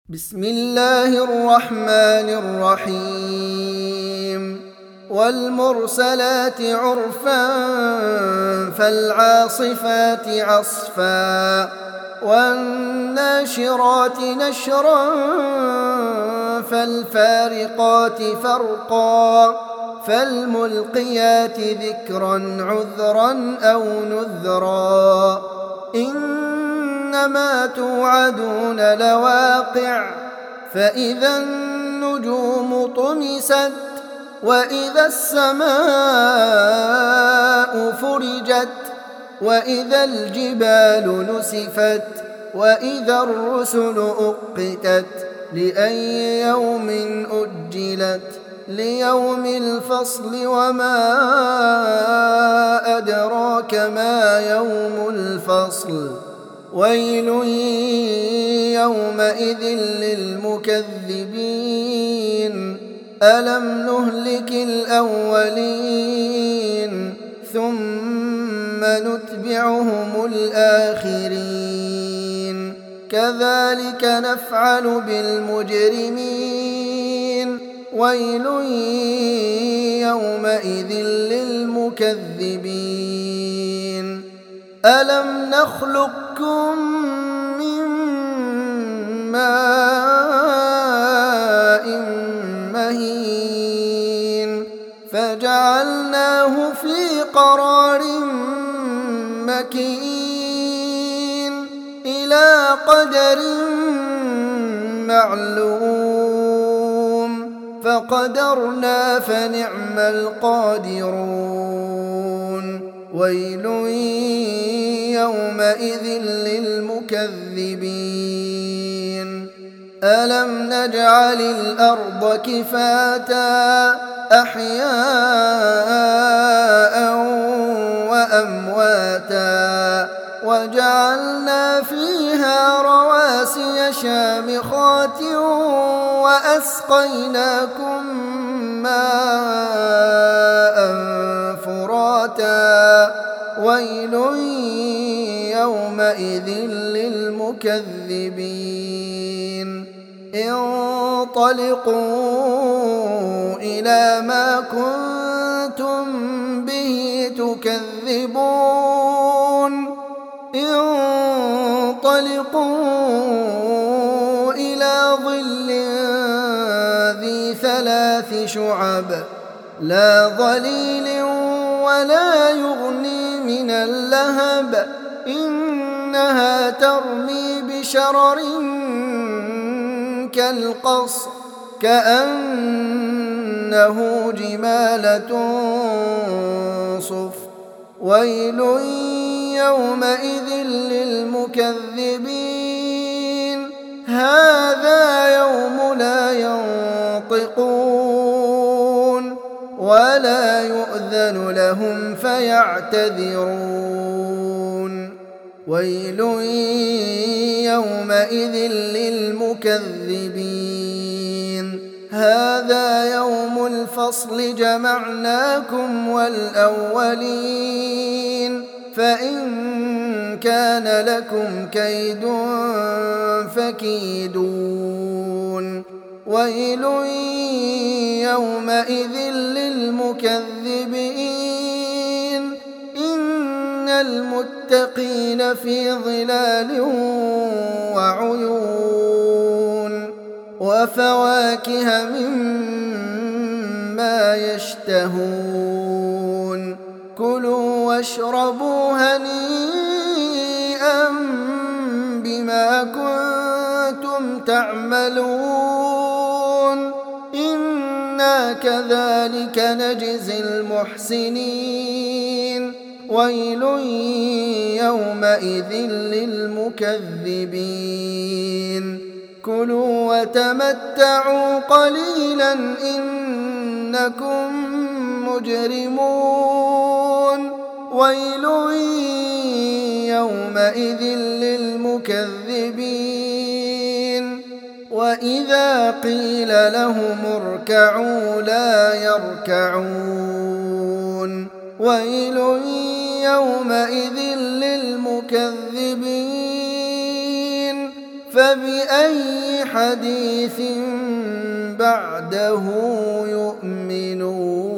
بسم الله الرحمن الرحيم والمرسلات عرفا فالعاصفات عصفا والناشرات نشرا فالفارقات فرقا فالملقيات ذكرا عذرا أو نذرا إنما توعدون لواقع فإذا النجوم طمست وإذا السماء فرجت وإذا الجبال نسفت وإذا الرسل أقتت لأي يوم أجلت ليوم الفصل وما أدراك ما يوم الفصل ويل يومئذ للمكذبين ألم نهلك الأولين ثم نتبعهم الآخرين كذلك نفعل بالمجرمين ويل يومئذ للمكذبين ألم نخلقكم من ماء مهين فجعلناه في قرار مكين إلى قدر معلوم فقدرنا فنعم القادرون ويل يومئذ للمكذبين ألم نجعل الأرض كفاتا أحياء وأمواتا وجعلنا فيها رواسي شامخات وأسقيناكم ماء فراتا ويل يومئذ للمكذبين انطلقوا إلى ما كنتم به تكذبون انطلقوا إلى ظل ذي 3 شعب لا ظليل ولا يغني من اللهب إنها ترمي بشرر كالقصر كأنه جمالة صفر ويل يومئذ للمكذبين هذا يوم لا ينطقون ولا يؤذن لهم فيعتذرون ويل يومئذ للمكذبين هذا يوم الفصل جمعناكم والأولين فإن كان لكم كيد فكيدون ويل يومئذ للمكذبين إن المتقين في ظلال وعيون وفواكه مما يشتهون كلوا واشربوا هنيئا بما كنتم تعملون إنا كذلك نجزي المحسنين ويل يومئذ للمكذبين كلوا وتمتعوا قليلا إنكم مجرمون ويل يومئذ للمكذبين وإذا قيل لهم اركعوا لا يركعون ويل يومئذ للمكذبين فبأي حديث بعده يؤمنون.